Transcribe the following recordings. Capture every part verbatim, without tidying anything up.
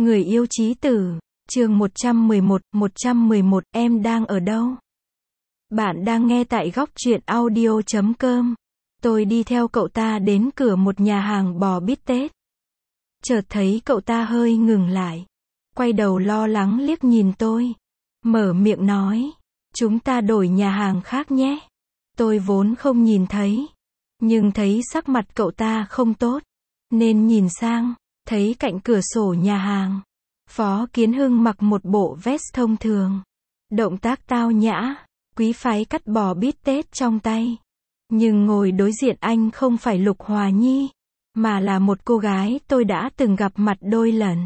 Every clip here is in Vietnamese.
Người yêu chí tử, chương một trăm mười một, một trăm mười một, em đang ở đâu? Bạn đang nghe tại góc truyện audio chấm com. Tôi đi theo cậu ta đến cửa một nhà hàng bò bít tết. Chợt thấy cậu ta hơi ngừng lại. Quay đầu lo lắng liếc nhìn tôi. Mở miệng nói, chúng ta đổi nhà hàng khác nhé. Tôi vốn không nhìn thấy. Nhưng thấy sắc mặt cậu ta không tốt. Nên nhìn sang, thấy cạnh cửa sổ nhà hàng. Phó Kiến Hưng mặc một bộ vest thông thường. Động tác tao nhã, quý phái cắt bò bít tết trong tay. Nhưng ngồi đối diện anh không phải Lục Hòa Nhi, mà là một cô gái tôi đã từng gặp mặt đôi lần.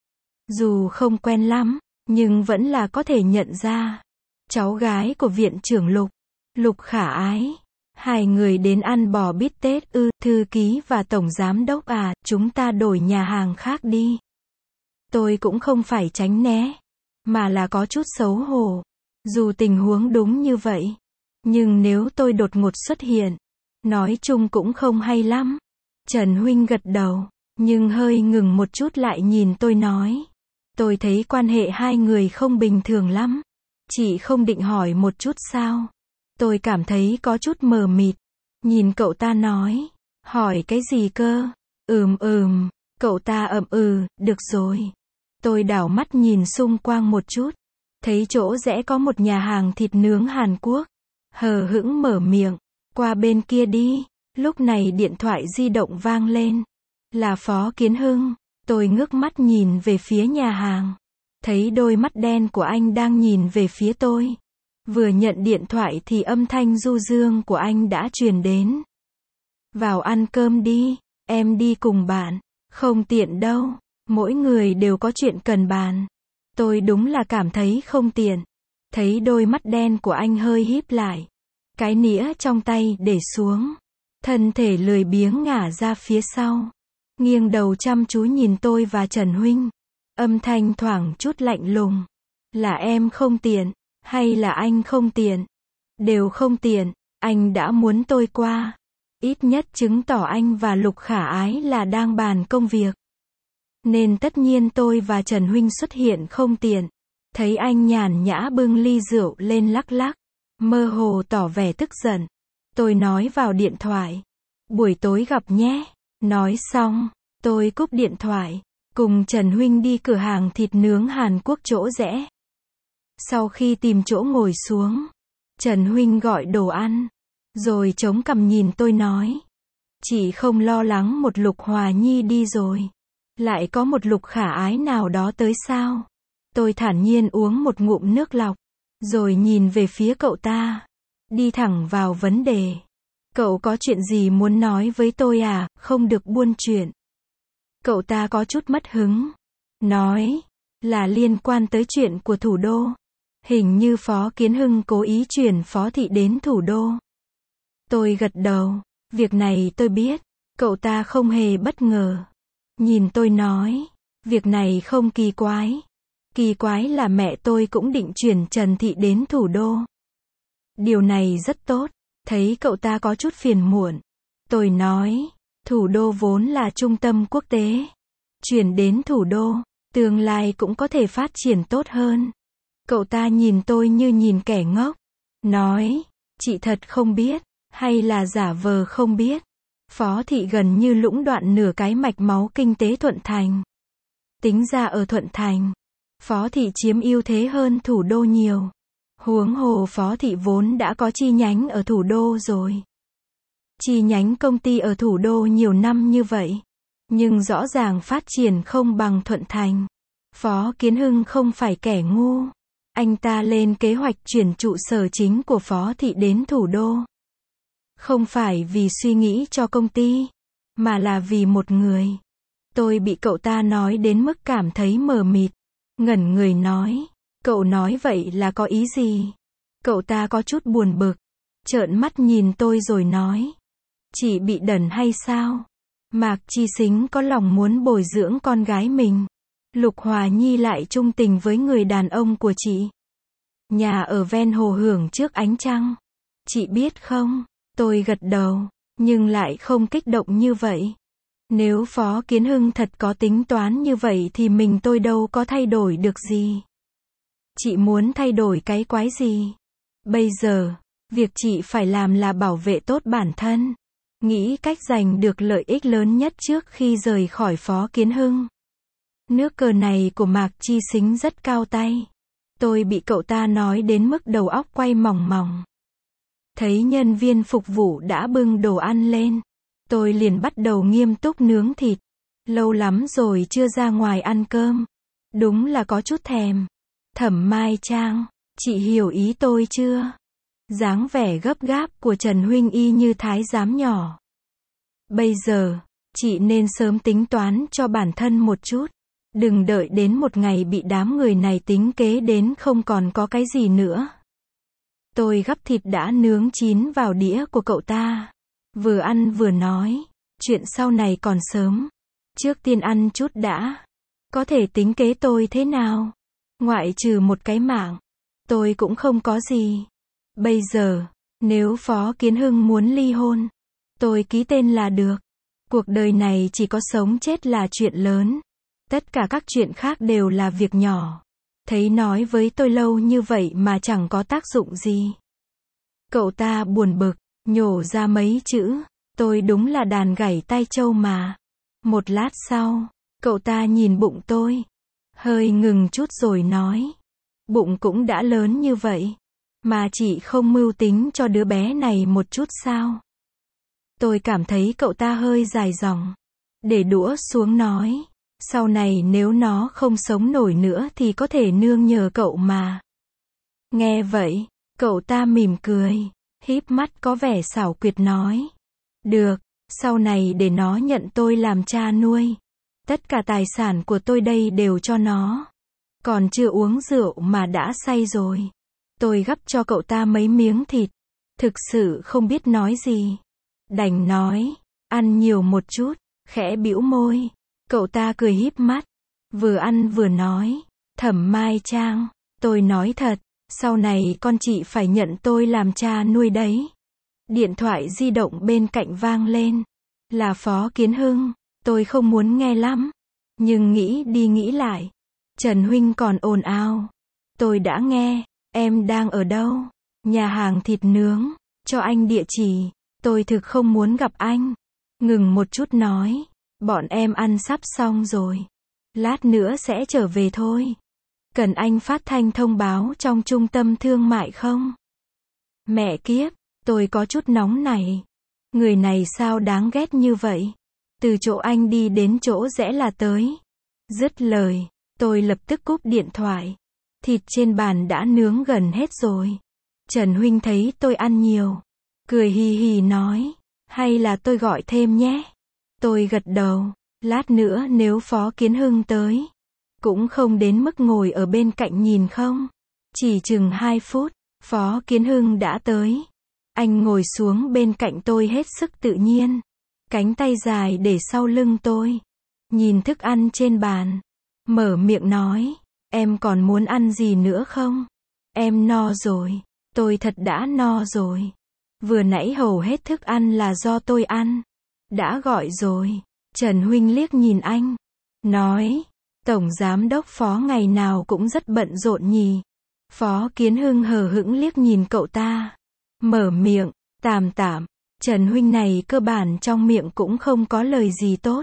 Dù không quen lắm, nhưng vẫn là có thể nhận ra. Cháu gái của viện trưởng Lục, Lục Khả Ái. Hai người đến ăn bò bít tết ư, thư ký và tổng giám đốc à, chúng ta đổi nhà hàng khác đi. Tôi cũng không phải tránh né, mà là có chút xấu hổ. Dù tình huống đúng như vậy, nhưng nếu tôi đột ngột xuất hiện, nói chung cũng không hay lắm. Trần Huynh gật đầu, nhưng hơi ngừng một chút lại nhìn tôi nói. Tôi thấy quan hệ hai người không bình thường lắm. Chị không định hỏi một chút sao? Tôi cảm thấy có chút mờ mịt. Nhìn cậu ta nói, hỏi cái gì cơ? Ừm ừm, cậu ta ậm ừ, được rồi. Tôi đảo mắt nhìn xung quanh một chút. Thấy chỗ rẽ có một nhà hàng thịt nướng Hàn Quốc. Hờ hững mở miệng, qua bên kia đi. Lúc này điện thoại di động vang lên. Là Phó Kiến Hưng. Tôi ngước mắt nhìn về phía nhà hàng. Thấy đôi mắt đen của anh đang nhìn về phía tôi. Vừa nhận điện thoại thì âm thanh du dương của anh đã truyền đến. Vào ăn cơm đi, em đi cùng bạn. Không tiện đâu, mỗi người đều có chuyện cần bàn. Tôi đúng là cảm thấy không tiện. Thấy đôi mắt đen của anh hơi híp lại. Cái nĩa trong tay để xuống. Thân thể lười biếng ngả ra phía sau. Nghiêng đầu chăm chú nhìn tôi và Trần Huynh. Âm thanh thoảng chút lạnh lùng. Là em không tiện, hay là anh không tiện? Đều không tiện, anh đã muốn tôi qua. Ít nhất chứng tỏ anh và Lục Khả Ái là đang bàn công việc. Nên tất nhiên tôi và Trần Huynh xuất hiện không tiện. Thấy anh nhàn nhã bưng ly rượu lên lắc lắc. Mơ hồ tỏ vẻ tức giận. Tôi nói vào điện thoại. Buổi tối gặp nhé. Nói xong, tôi cúp điện thoại. Cùng Trần Huynh đi cửa hàng thịt nướng Hàn Quốc chỗ rẽ. Sau khi tìm chỗ ngồi xuống, Trần Huynh gọi đồ ăn. Rồi chống cằm nhìn tôi nói. Chị không lo lắng một Lục Hòa Nhi đi rồi. Lại có một Lục Khả Ái nào đó tới sao? Tôi thản nhiên uống một ngụm nước lọc. Rồi nhìn về phía cậu ta. Đi thẳng vào vấn đề. Cậu có chuyện gì muốn nói với tôi à, không được buôn chuyện. Cậu ta có chút mất hứng. Nói, là liên quan tới chuyện của thủ đô. Hình như Phó Kiến Hưng cố ý chuyển Phó Thị đến thủ đô. Tôi gật đầu, việc này tôi biết. Cậu ta không hề bất ngờ. Nhìn tôi nói, việc này không kỳ quái. Kỳ quái là mẹ tôi cũng định chuyển Trần Thị đến thủ đô. Điều này rất tốt. Thấy cậu ta có chút phiền muộn. Tôi nói, thủ đô vốn là trung tâm quốc tế. Chuyển đến thủ đô, tương lai cũng có thể phát triển tốt hơn. Cậu ta nhìn tôi như nhìn kẻ ngốc. Nói, chị thật không biết, hay là giả vờ không biết. Phó Thị gần như lũng đoạn nửa cái mạch máu kinh tế Thuận Thành. Tính ra ở Thuận Thành, Phó Thị chiếm ưu thế hơn thủ đô nhiều. Huống hồ Phó Thị vốn đã có chi nhánh ở thủ đô rồi. Chi nhánh công ty ở thủ đô nhiều năm như vậy. Nhưng rõ ràng phát triển không bằng Thuận Thành. Phó Kiến Hưng không phải kẻ ngu. Anh ta lên kế hoạch chuyển trụ sở chính của Phó Thị đến thủ đô. Không phải vì suy nghĩ cho công ty, mà là vì một người. Tôi bị cậu ta nói đến mức cảm thấy mờ mịt. Ngẩn người nói, cậu nói vậy là có ý gì? Cậu ta có chút buồn bực. Trợn mắt nhìn tôi rồi nói. Chị bị đần hay sao? Mạc Chi Sính có lòng muốn bồi dưỡng con gái mình. Lục Hòa Nhi lại trung tình với người đàn ông của chị. Nhà ở ven hồ hưởng trước ánh trăng. Chị biết không? Tôi gật đầu, nhưng lại không kích động như vậy. Nếu Phó Kiến Hưng thật có tính toán như vậy thì mình tôi đâu có thay đổi được gì. Chị muốn thay đổi cái quái gì? Bây giờ, việc chị phải làm là bảo vệ tốt bản thân. Nghĩ cách giành được lợi ích lớn nhất trước khi rời khỏi Phó Kiến Hưng. Nước cờ này của Mạc Chi Sính rất cao tay. Tôi bị cậu ta nói đến mức đầu óc quay mòng mòng. Thấy nhân viên phục vụ đã bưng đồ ăn lên. Tôi liền bắt đầu nghiêm túc nướng thịt. Lâu lắm rồi chưa ra ngoài ăn cơm. Đúng là có chút thèm. Thẩm Mai Trang, chị hiểu ý tôi chưa? Dáng vẻ gấp gáp của Trần Huynh y như thái giám nhỏ. Bây giờ, chị nên sớm tính toán cho bản thân một chút. Đừng đợi đến một ngày bị đám người này tính kế đến không còn có cái gì nữa. Tôi gắp thịt đã nướng chín vào đĩa của cậu ta. Vừa ăn vừa nói, chuyện sau này còn sớm. Trước tiên ăn chút đã. Có thể tính kế tôi thế nào? Ngoại trừ một cái mạng, tôi cũng không có gì. Bây giờ, nếu Phó Kiến Hưng muốn ly hôn, tôi ký tên là được. Cuộc đời này chỉ có sống chết là chuyện lớn. Tất cả các chuyện khác đều là việc nhỏ. Thấy nói với tôi lâu như vậy mà chẳng có tác dụng gì. Cậu ta buồn bực, nhổ ra mấy chữ. Tôi đúng là đàn gảy tai trâu mà. Một lát sau, cậu ta nhìn bụng tôi. Hơi ngừng chút rồi nói. Bụng cũng đã lớn như vậy. Mà chị không mưu tính cho đứa bé này một chút sao? Tôi cảm thấy cậu ta hơi dài dòng. Để đũa xuống nói. Sau này nếu nó không sống nổi nữa thì có thể nương nhờ cậu mà. Nghe vậy, cậu ta mỉm cười. Híp mắt có vẻ xảo quyệt nói. Được, sau này để nó nhận tôi làm cha nuôi. Tất cả tài sản của tôi đây đều cho nó. Còn chưa uống rượu mà đã say rồi. Tôi gắp cho cậu ta mấy miếng thịt. Thực sự không biết nói gì. Đành nói, ăn nhiều một chút, khẽ bĩu môi. Cậu ta cười híp mắt. Vừa ăn vừa nói, Thẩm Mai Trang, tôi nói thật, sau này con chị phải nhận tôi làm cha nuôi đấy. Điện thoại di động bên cạnh vang lên. Là Phó Kiến Hưng. Tôi không muốn nghe lắm. Nhưng nghĩ đi nghĩ lại. Trần Huynh còn ồn ào. Tôi đã nghe. Em đang ở đâu? Nhà hàng thịt nướng. Cho anh địa chỉ. Tôi thực không muốn gặp anh. Ngừng một chút nói. Bọn em ăn sắp xong rồi. Lát nữa sẽ trở về thôi. Cần anh phát thanh thông báo trong trung tâm thương mại không? Mẹ kiếp, tôi có chút nóng này. Người này sao đáng ghét như vậy? Từ chỗ anh đi đến chỗ rẽ là tới. Dứt lời, tôi lập tức cúp điện thoại. Thịt trên bàn đã nướng gần hết rồi. Trần Huynh thấy tôi ăn nhiều. Cười hì hì nói. Hay là tôi gọi thêm nhé? Tôi gật đầu. Lát nữa nếu Phó Kiến Hưng tới. Cũng không đến mức ngồi ở bên cạnh nhìn không. Chỉ chừng hai phút, Phó Kiến Hưng đã tới. Anh ngồi xuống bên cạnh tôi hết sức tự nhiên. Cánh tay dài để sau lưng tôi. Nhìn thức ăn trên bàn. Mở miệng nói. Em còn muốn ăn gì nữa không? Em no rồi. Tôi thật đã no rồi. Vừa nãy hầu hết thức ăn là do tôi ăn. Đã gọi rồi. Trần Huynh liếc nhìn anh. Nói. Tổng giám đốc Phó ngày nào cũng rất bận rộn nhỉ. Phó Kiến Hưng hờ hững liếc nhìn cậu ta. Mở miệng. Tạm tạm. Trần Huynh này cơ bản trong miệng cũng không có lời gì tốt.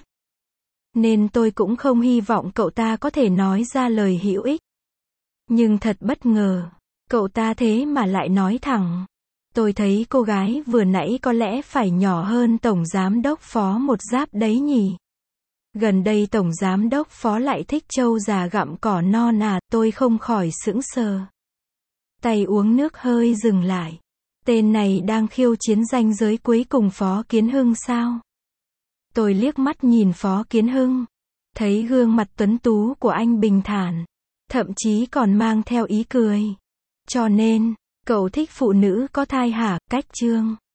Nên tôi cũng không hy vọng cậu ta có thể nói ra lời hữu ích. Nhưng thật bất ngờ. Cậu ta thế mà lại nói thẳng. Tôi thấy cô gái vừa nãy có lẽ phải nhỏ hơn Tổng Giám đốc Phó một giáp đấy nhỉ. Gần đây Tổng Giám đốc Phó lại thích trâu già gặm cỏ non à, tôi không khỏi sững sờ. Tay uống nước hơi dừng lại. Tên này đang khiêu chiến ranh giới cuối cùng Phó Kiến Hưng sao? Tôi liếc mắt nhìn Phó Kiến Hưng. Thấy gương mặt tuấn tú của anh bình thản. Thậm chí còn mang theo ý cười. Cho nên, cậu thích phụ nữ có thai hả? Cách chương